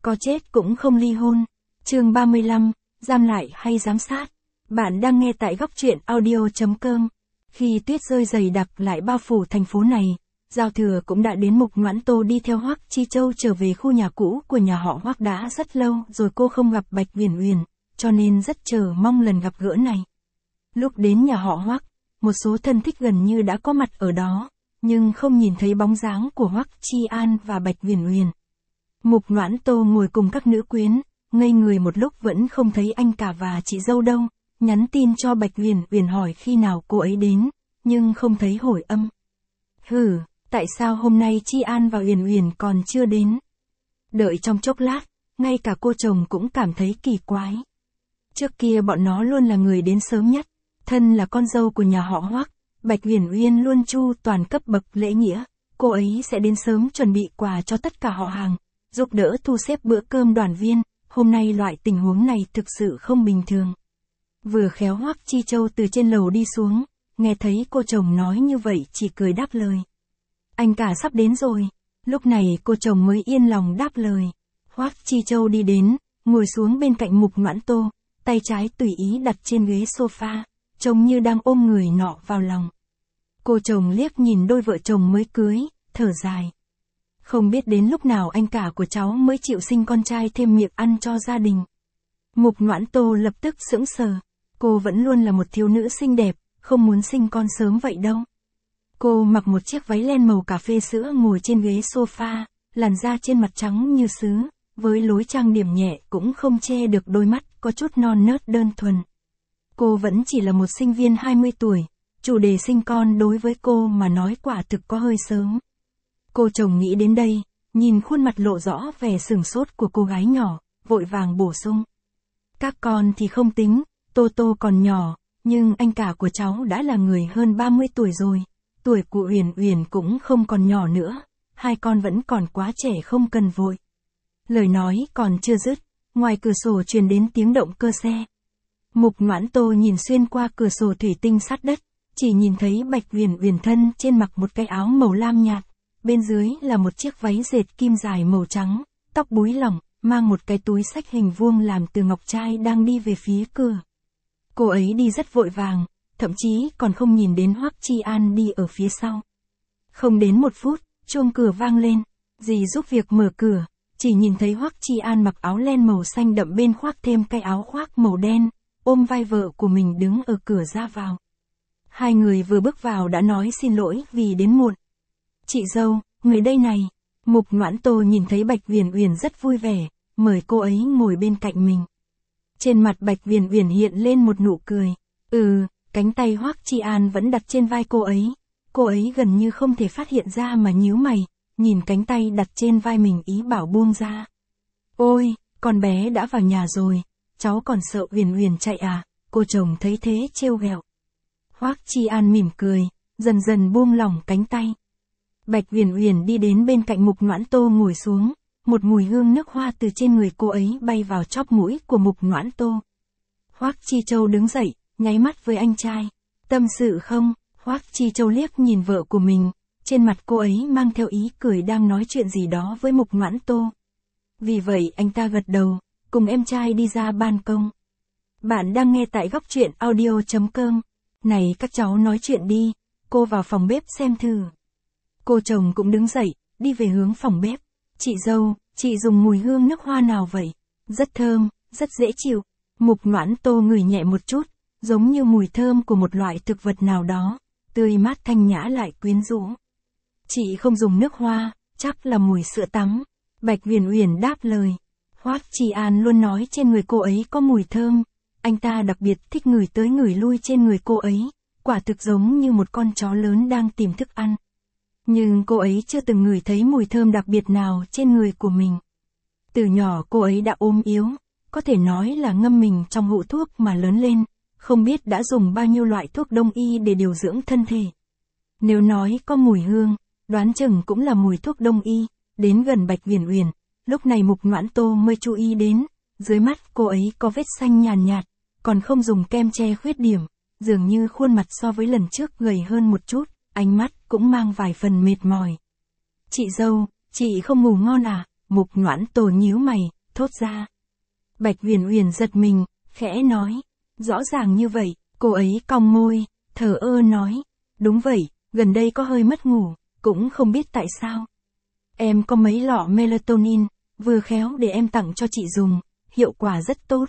có chết cũng không ly hôn. Chương 35, giam lại hay giám sát. Bạn đang nghe tại góc truyện audio.com. Khi tuyết rơi dày đặc lại bao phủ thành phố này, giao thừa cũng đã đến. Mục Noãn Tô đi theo Hoắc Chi Châu trở về khu nhà cũ của nhà họ Hoắc đã rất lâu rồi cô không gặp Bạch Uyển Uyển, cho nên rất chờ mong lần gặp gỡ này. Lúc đến nhà họ Hoắc, một số thân thích gần như đã có mặt ở đó, nhưng không nhìn thấy bóng dáng của Hoắc Chi An và Bạch Uyển Uyển. Mục Noãn Tô ngồi cùng các nữ quyến, ngây người một lúc vẫn không thấy anh cả và chị dâu đâu, nhắn tin cho Bạch Uyển Uyển hỏi khi nào cô ấy đến, nhưng không thấy hồi âm. Tại sao hôm nay Chi An và Uyển Uyển còn chưa đến? Đợi trong chốc lát, ngay cả cô chồng cũng cảm thấy kỳ quái. Trước kia bọn nó luôn là người đến sớm nhất, thân là con dâu của nhà họ Hoắc, Bạch Uyển Uyển luôn chu toàn cấp bậc lễ nghĩa, cô ấy sẽ đến sớm chuẩn bị quà cho tất cả họ hàng, giúp đỡ thu xếp bữa cơm đoàn viên. Hôm nay loại tình huống này thực sự không bình thường. Vừa khéo Hoắc Chi Châu từ trên lầu đi xuống, nghe thấy cô chồng nói như vậy chỉ cười đáp lời. Anh cả sắp đến rồi. Lúc này cô chồng mới yên lòng đáp lời. Hoắc Chi Châu đi đến, ngồi xuống bên cạnh Mục Noãn Tô, tay trái tùy ý đặt trên ghế sofa, trông như đang ôm người nọ vào lòng. Cô chồng liếc nhìn đôi vợ chồng mới cưới, thở dài. Không biết đến lúc nào anh cả của cháu mới chịu sinh con trai thêm miệng ăn cho gia đình. Mục Noãn Tô lập tức sững sờ. Cô vẫn luôn là một thiếu nữ xinh đẹp, không muốn sinh con sớm vậy đâu. Cô mặc một chiếc váy len màu cà phê sữa ngồi trên ghế sofa, làn da trên mặt trắng như sứ, với lối trang điểm nhẹ cũng không che được đôi mắt có chút non nớt đơn thuần. Cô vẫn chỉ là một sinh viên 20 tuổi, chủ đề sinh con đối với cô mà nói quả thực có hơi sớm. Cô chồng nghĩ đến đây, nhìn khuôn mặt lộ rõ vẻ sửng sốt của cô gái nhỏ, vội vàng bổ sung. Các con thì không tính, Tô Tô còn nhỏ, nhưng anh cả của cháu đã là người hơn 30 tuổi rồi, tuổi của Uyển Uyển cũng không còn nhỏ nữa, hai con vẫn còn quá trẻ không cần vội. Lời nói còn chưa dứt, ngoài cửa sổ truyền đến tiếng động cơ xe. Mục Noãn Tô nhìn xuyên qua cửa sổ thủy tinh sát đất, chỉ nhìn thấy Bạch Uyển Uyển thân trên mặc một cái áo màu lam nhạt, bên dưới là một chiếc váy dệt kim dài màu trắng, tóc búi lỏng, mang một cái túi xách hình vuông làm từ ngọc trai đang đi về phía cửa. Cô ấy đi rất vội vàng, thậm chí còn không nhìn đến Hoắc Chi An đi ở phía sau. Không đến một phút, chuông cửa vang lên, dì giúp việc mở cửa, chỉ nhìn thấy Hoắc Chi An mặc áo len màu xanh đậm bên khoác thêm cái áo khoác màu đen, ôm vai vợ của mình đứng ở cửa ra vào. Hai người vừa bước vào đã nói xin lỗi vì đến muộn. Chị dâu, người đây này. Mục Noãn Tô nhìn thấy Bạch Uyển Uyển rất vui vẻ, mời cô ấy ngồi bên cạnh mình. Trên mặt Bạch Uyển Uyển hiện lên một nụ cười. Cánh tay Hoắc Chi An vẫn đặt trên vai cô ấy. Cô ấy gần như không thể phát hiện ra mà nhíu mày, nhìn cánh tay đặt trên vai mình ý bảo buông ra. Ôi, con bé đã vào nhà rồi, cháu còn sợ Uyển Uyển chạy à? Cô chồng thấy thế trêu ghẹo. Hoắc Chi An mỉm cười, dần dần buông lỏng cánh tay. Bạch Uyển Uyển đi đến bên cạnh Mục Noãn Tô ngồi xuống, một mùi hương nước hoa từ trên người cô ấy bay vào chóp mũi của Mục Noãn Tô. Hoắc Chi Châu đứng dậy, nháy mắt với anh trai. Tâm sự không? Hoắc Chi Châu liếc nhìn vợ của mình, trên mặt cô ấy mang theo ý cười đang nói chuyện gì đó với Mục Noãn Tô. Vì vậy anh ta gật đầu, cùng em trai đi ra ban công. Bạn đang nghe tại góc truyện audio.com. Này các cháu nói chuyện đi, cô vào phòng bếp xem thử. Cô chồng cũng đứng dậy, đi về hướng phòng bếp. Chị dâu, chị dùng mùi hương nước hoa nào vậy? Rất thơm, rất dễ chịu. Mục Noãn Tô ngửi nhẹ một chút, giống như mùi thơm của một loại thực vật nào đó, tươi mát thanh nhã lại quyến rũ. Chị không dùng nước hoa, chắc là mùi sữa tắm. Bạch Uyển Uyển đáp lời. Hoắc Chi An luôn nói trên người cô ấy có mùi thơm, anh ta đặc biệt thích ngửi tới ngửi lui trên người cô ấy, quả thực giống như một con chó lớn đang tìm thức ăn. Nhưng cô ấy chưa từng ngửi thấy mùi thơm đặc biệt nào trên người của mình. Từ nhỏ cô ấy đã ốm yếu, có thể nói là ngâm mình trong hũ thuốc mà lớn lên, không biết đã dùng bao nhiêu loại thuốc đông y để điều dưỡng thân thể. Nếu nói có mùi hương, đoán chừng cũng là mùi thuốc đông y. Đến gần Bạch Uyển Uyển, lúc này Mục Noãn Tô mới chú ý đến, dưới mắt cô ấy có vết xanh nhàn nhạt, còn không dùng kem che khuyết điểm, dường như khuôn mặt so với lần trước gầy hơn một chút, ánh mắt cũng mang vài phần mệt mỏi. Chị dâu, chị không ngủ ngon à? Mục Noãn Tô nhíu mày, thốt ra. Bạch Huyền Huyền giật mình, khẽ nói. Rõ ràng như vậy, cô ấy cong môi, thờ ơ nói. Đúng vậy, gần đây có hơi mất ngủ, cũng không biết tại sao. Em có mấy lọ melatonin, vừa khéo để em tặng cho chị dùng, hiệu quả rất tốt.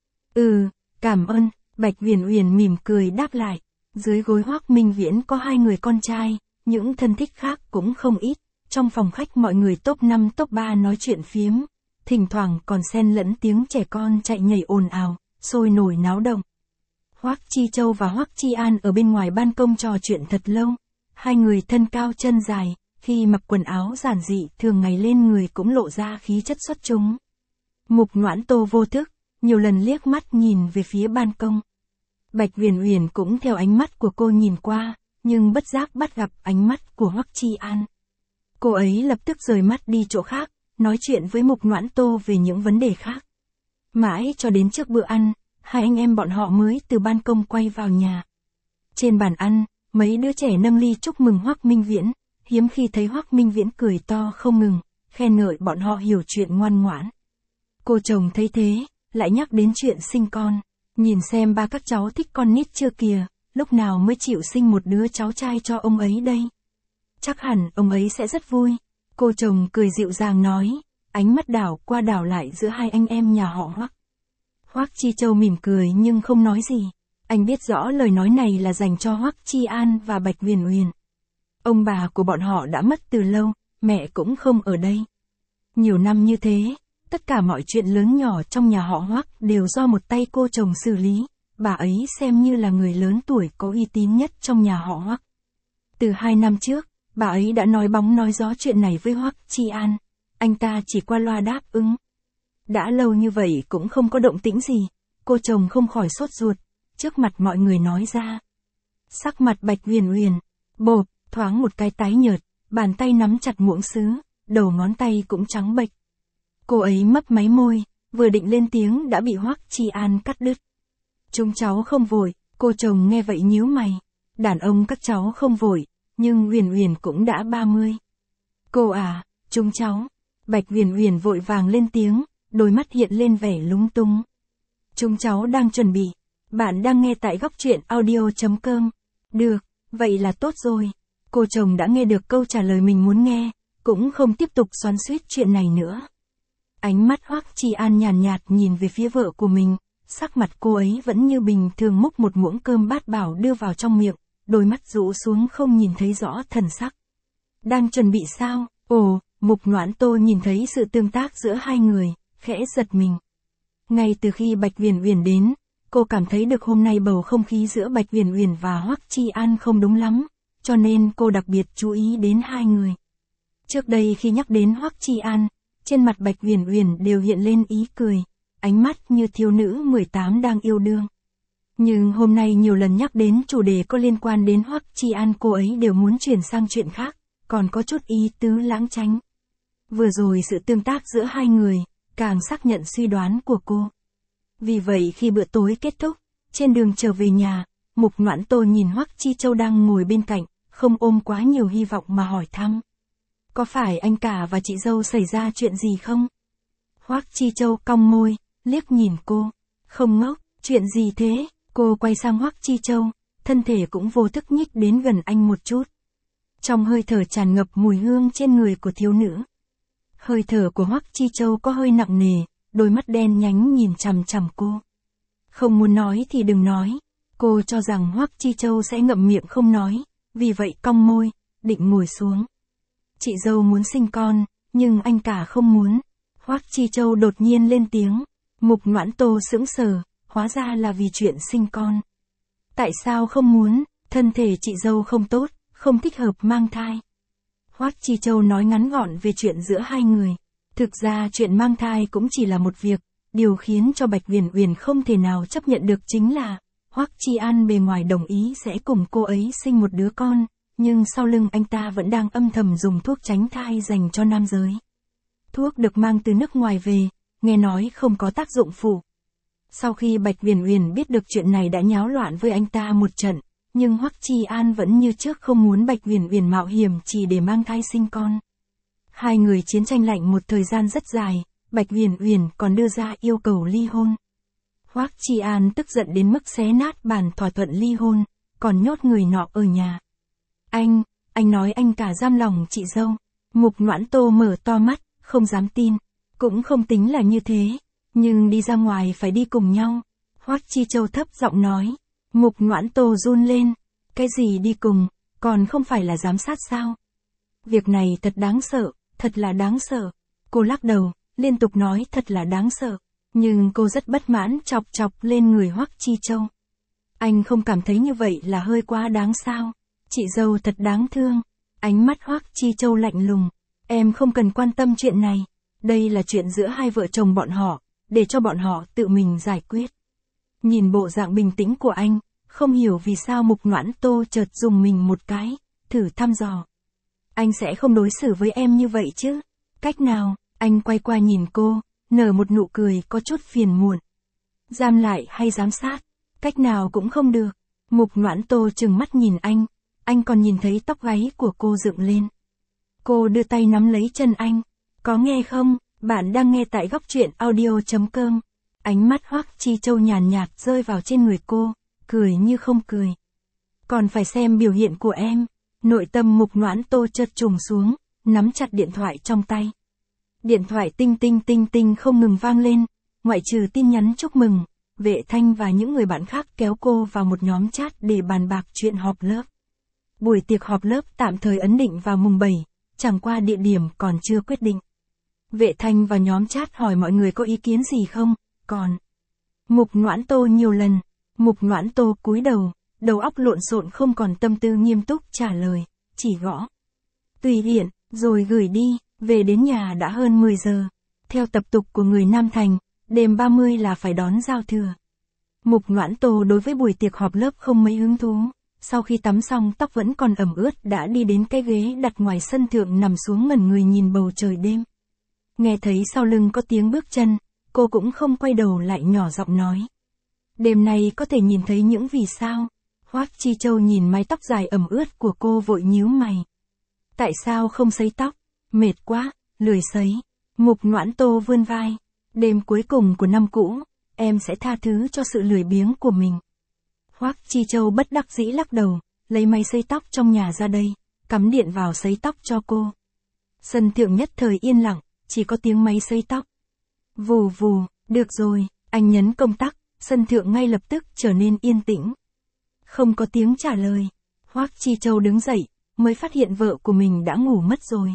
Cảm ơn, Bạch Huyền Huyền mỉm cười đáp lại. Dưới gối Hoắc Minh Viễn có 2 người con trai, những thân thích khác cũng không ít. Trong phòng khách mọi người top 5 top 3 nói chuyện phiếm, thỉnh thoảng còn xen lẫn tiếng trẻ con chạy nhảy ồn ào, sôi nổi náo động. Hoắc Chi Châu và Hoắc Chi An ở bên ngoài ban công trò chuyện thật lâu. 2 người thân cao chân dài, khi mặc quần áo giản dị thường ngày lên người cũng lộ ra khí chất xuất chúng. Mục Noãn Tô vô thức, nhiều lần liếc mắt nhìn về phía ban công. Bạch Huyền Huyền cũng theo ánh mắt của cô nhìn qua, nhưng bất giác bắt gặp ánh mắt của Hoắc Chi An. Cô ấy lập tức rời mắt đi chỗ khác, nói chuyện với Mục Noãn Tô về những vấn đề khác. Mãi cho đến trước bữa ăn, 2 anh em bọn họ mới từ ban công quay vào nhà. Trên bàn ăn, mấy đứa trẻ nâng ly chúc mừng Hoắc Minh Viễn, hiếm khi thấy Hoắc Minh Viễn cười to không ngừng, khen ngợi bọn họ hiểu chuyện ngoan ngoãn. Cô chồng thấy thế, lại nhắc đến chuyện sinh con, nhìn xem ba các cháu thích con nít chưa kìa, lúc nào mới chịu sinh một đứa cháu trai cho ông ấy đây. Chắc hẳn ông ấy sẽ rất vui. Cô chồng cười dịu dàng nói, ánh mắt đảo qua đảo lại giữa 2 anh em nhà họ Hoắc. Hoắc Chi Châu mỉm cười nhưng không nói gì. Anh biết rõ lời nói này là dành cho Hoắc Chi An và Bạch Huyền Huyền. Ông bà của bọn họ đã mất từ lâu, mẹ cũng không ở đây. Nhiều năm như thế, tất cả mọi chuyện lớn nhỏ trong nhà họ Hoắc đều do một tay cô chồng xử lý, bà ấy xem như là người lớn tuổi có uy tín nhất trong nhà họ Hoắc. Từ 2 năm trước, bà ấy đã nói bóng nói gió chuyện này với Hoắc Chi An, anh ta chỉ qua loa đáp ứng. Đã lâu như vậy cũng không có động tĩnh gì, cô chồng không khỏi sốt ruột, trước mặt mọi người nói ra. Sắc mặt Bạch Huyền Huyền, bộp, thoáng một cái tái nhợt, bàn tay nắm chặt muỗng sứ, đầu ngón tay cũng trắng bệch. Cô ấy mấp máy môi, vừa định lên tiếng đã bị Hoắc Chi An cắt đứt. Chúng cháu không vội, cô chồng nghe vậy nhíu mày. Đàn ông các cháu không vội, nhưng Huyền Huyền cũng đã 30. Cô à, chúng cháu. Bạch Huyền Huyền vội vàng lên tiếng, đôi mắt hiện lên vẻ lúng túng. Chúng cháu đang chuẩn bị. Bạn đang nghe tại góc truyện audio.com. Được, vậy là tốt rồi. Cô chồng đã nghe được câu trả lời mình muốn nghe, cũng không tiếp tục xoắn xuýt chuyện này nữa. Ánh mắt Hoắc Chi An nhàn nhạt nhìn về phía vợ của mình, sắc mặt cô ấy vẫn như bình thường múc một muỗng cơm bát bảo đưa vào trong miệng, đôi mắt rũ xuống không nhìn thấy rõ thần sắc. Đang chuẩn bị sao? Ồ, Mục Noãn Tô nhìn thấy sự tương tác giữa 2 người, khẽ giật mình. Ngay từ khi Bạch Huyền Huyền đến, cô cảm thấy được hôm nay bầu không khí giữa Bạch Huyền Huyền và Hoắc Chi An không đúng lắm, cho nên cô đặc biệt chú ý đến 2 người. Trước đây khi nhắc đến Hoắc Chi An, trên mặt Bạch Huyền Huyền đều hiện lên ý cười, ánh mắt như thiếu nữ 18 đang yêu đương. Nhưng hôm nay nhiều lần nhắc đến chủ đề có liên quan đến Hoắc Chi An cô ấy đều muốn chuyển sang chuyện khác, còn có chút ý tứ lãng tránh. Vừa rồi sự tương tác giữa 2 người, càng xác nhận suy đoán của cô. Vì vậy khi bữa tối kết thúc, trên đường trở về nhà, Mục Noãn Tô nhìn Hoắc Chi Châu đang ngồi bên cạnh, không ôm quá nhiều hy vọng mà hỏi thăm. Có phải anh cả và chị dâu xảy ra chuyện gì không? Hoắc Chi Châu cong môi, liếc nhìn cô. Không ngốc, chuyện gì thế? Cô quay sang Hoắc Chi Châu, thân thể cũng vô thức nhích đến gần anh một chút. Trong hơi thở tràn ngập mùi hương trên người của thiếu nữ. Hơi thở của Hoắc Chi Châu có hơi nặng nề, đôi mắt đen nhánh nhìn chằm chằm cô. Không muốn nói thì đừng nói. Cô cho rằng Hoắc Chi Châu sẽ ngậm miệng không nói, vì vậy cong môi, định ngồi xuống. Chị dâu muốn sinh con, nhưng anh cả không muốn. Hoắc Chi Châu đột nhiên lên tiếng. Mục Noãn Tô sững sờ, hóa ra là vì chuyện sinh con. Tại sao không muốn? Thân thể chị dâu không tốt, không thích hợp mang thai. Hoắc Chi Châu nói ngắn gọn về chuyện giữa 2 người. Thực ra chuyện mang thai cũng chỉ là một việc, điều khiến cho Bạch Huyền Huyền không thể nào chấp nhận được chính là Hoắc Chi An bề ngoài đồng ý sẽ cùng cô ấy sinh một đứa con, nhưng sau lưng anh ta vẫn đang âm thầm dùng thuốc tránh thai dành cho nam giới. Thuốc được mang từ nước ngoài về, nghe nói không có tác dụng phụ. Sau khi Bạch Huyền Huyền biết được chuyện này đã nháo loạn với anh ta một trận, nhưng Hoắc Chi An vẫn như trước không muốn Bạch Huyền Huyền mạo hiểm chỉ để mang thai sinh con. Hai người chiến tranh lạnh một thời gian rất dài, Bạch Uyển Uyển còn đưa ra yêu cầu ly hôn. Hoắc Chi An tức giận đến mức xé nát bản thỏa thuận ly hôn, còn nhốt người nọ ở nhà. Anh nói anh cả giam lòng chị dâu. Mục Noãn Tô mở to mắt, không dám tin. Cũng không tính là như thế, nhưng đi ra ngoài phải đi cùng nhau. Hoắc Chi Châu thấp giọng nói. Mục Noãn Tô run lên. Cái gì đi cùng, còn không phải là giám sát sao? Việc này thật đáng sợ, thật là đáng sợ. Cô lắc đầu, liên tục nói thật là đáng sợ. Nhưng cô rất bất mãn chọc lên người Hoắc Chi Châu. Anh không cảm thấy như vậy là hơi quá đáng sao? Chị dâu thật đáng thương. Ánh mắt Hoắc Chi Châu lạnh lùng. Em không cần quan tâm chuyện này. Đây là chuyện giữa hai vợ chồng bọn họ, để cho bọn họ tự mình giải quyết. Nhìn bộ dạng bình tĩnh của anh, không hiểu vì sao Mục Noãn Tô chợt dùng mình một cái, thử thăm dò. Anh sẽ không đối xử với em như vậy chứ? Cách nào? Anh quay qua nhìn cô, nở một nụ cười có chút phiền muộn. Giam lại hay giám sát? Cách nào cũng không được. Mục Noãn Tô trừng mắt nhìn anh còn nhìn thấy tóc gáy của cô dựng lên. Cô đưa tay nắm lấy chân anh. Có nghe không? Bạn đang nghe tại Góc Truyện Audio.com. Ánh mắt Hoắc Chi Châu nhàn nhạt rơi vào trên người cô, cười như không cười. Còn phải xem biểu hiện của em. Nội tâm Mục Noãn Tô chợt trùng xuống, nắm chặt điện thoại trong tay. Điện thoại tinh không ngừng vang lên, ngoại trừ tin nhắn chúc mừng, Vệ Thanh và những người bạn khác kéo cô vào một nhóm chat để bàn bạc chuyện họp lớp. Buổi tiệc họp lớp tạm thời ấn định vào mùng 7, chẳng qua địa điểm còn chưa quyết định. Vệ Thanh vào nhóm chat hỏi mọi người có ý kiến gì không, còn Mục Noãn Tô nhiều lần. Mục Noãn Tô cúi đầu, đầu óc lộn xộn không còn tâm tư nghiêm túc trả lời, chỉ gõ tùy tiện, rồi gửi đi. Về đến nhà đã hơn 10 giờ. Theo tập tục của người Nam Thành, đêm 30 là phải đón giao thừa. Mục Noãn Tô đối với buổi tiệc họp lớp không mấy hứng thú. Sau khi tắm xong tóc vẫn còn ẩm ướt đã đi đến cái ghế đặt ngoài sân thượng nằm xuống ngẩn người nhìn bầu trời đêm. Nghe thấy sau lưng có tiếng bước chân, cô cũng không quay đầu lại nhỏ giọng nói. Đêm nay có thể nhìn thấy những vì sao? Hoắc Chi Châu nhìn mái tóc dài ẩm ướt của cô vội nhíu mày. Tại sao không sấy tóc? Mệt quá, lười sấy. Mục Noãn Tô vươn vai. Đêm cuối cùng của năm cũ, em sẽ tha thứ cho sự lười biếng của mình. Hoắc Chi Châu bất đắc dĩ lắc đầu, lấy máy sấy tóc trong nhà ra đây, cắm điện vào sấy tóc cho cô. Sân thượng nhất thời yên lặng, chỉ có tiếng máy sấy tóc. Vù vù, được rồi, anh nhấn công tắc, sân thượng ngay lập tức trở nên yên tĩnh. Không có tiếng trả lời. Hoắc Chi Châu đứng dậy, mới phát hiện vợ của mình đã ngủ mất rồi.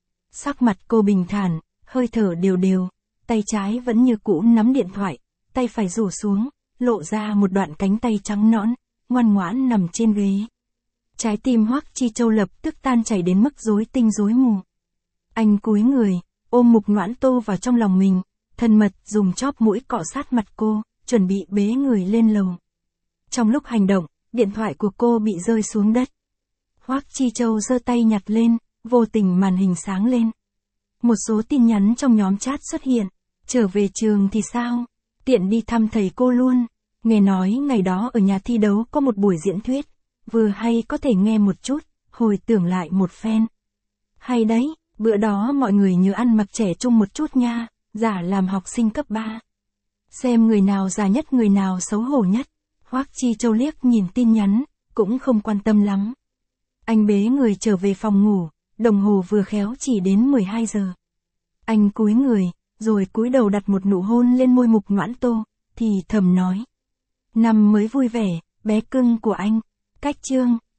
Sắc mặt cô bình thản, hơi thở đều đều, tay trái vẫn như cũ nắm điện thoại, tay phải rủ xuống, lộ ra một đoạn cánh tay trắng nõn, ngoan ngoãn nằm trên ghế. Trái tim Hoắc Chi Châu lập tức tan chảy đến mức rối tinh rối mù. Anh cúi người, ôm Mục Noãn Tô vào trong lòng mình, thân mật dùng chóp mũi cọ sát mặt cô, chuẩn bị bế người lên lầu. Trong lúc hành động, điện thoại của cô bị rơi xuống đất. Hoắc Chi Châu giơ tay nhặt lên, vô tình màn hình sáng lên. Một số tin nhắn trong nhóm chat xuất hiện. Trở về trường thì sao? Tiện đi thăm thầy cô luôn. Nghe nói ngày đó ở nhà thi đấu có một buổi diễn thuyết. Vừa hay có thể nghe một chút, hồi tưởng lại một phen. Hay đấy, bữa đó mọi người nhớ ăn mặc trẻ trung một chút nha, giả làm học sinh cấp 3. Xem người nào già nhất người nào xấu hổ nhất. Hoắc Chi Châu liếc nhìn tin nhắn, cũng không quan tâm lắm. Anh bế người trở về phòng ngủ, đồng hồ vừa khéo chỉ đến 12 giờ. Anh cúi người, rồi cúi đầu đặt một nụ hôn lên môi Mục Noãn Tô, thì thầm nói. Năm mới vui vẻ, bé cưng của anh. Cách chương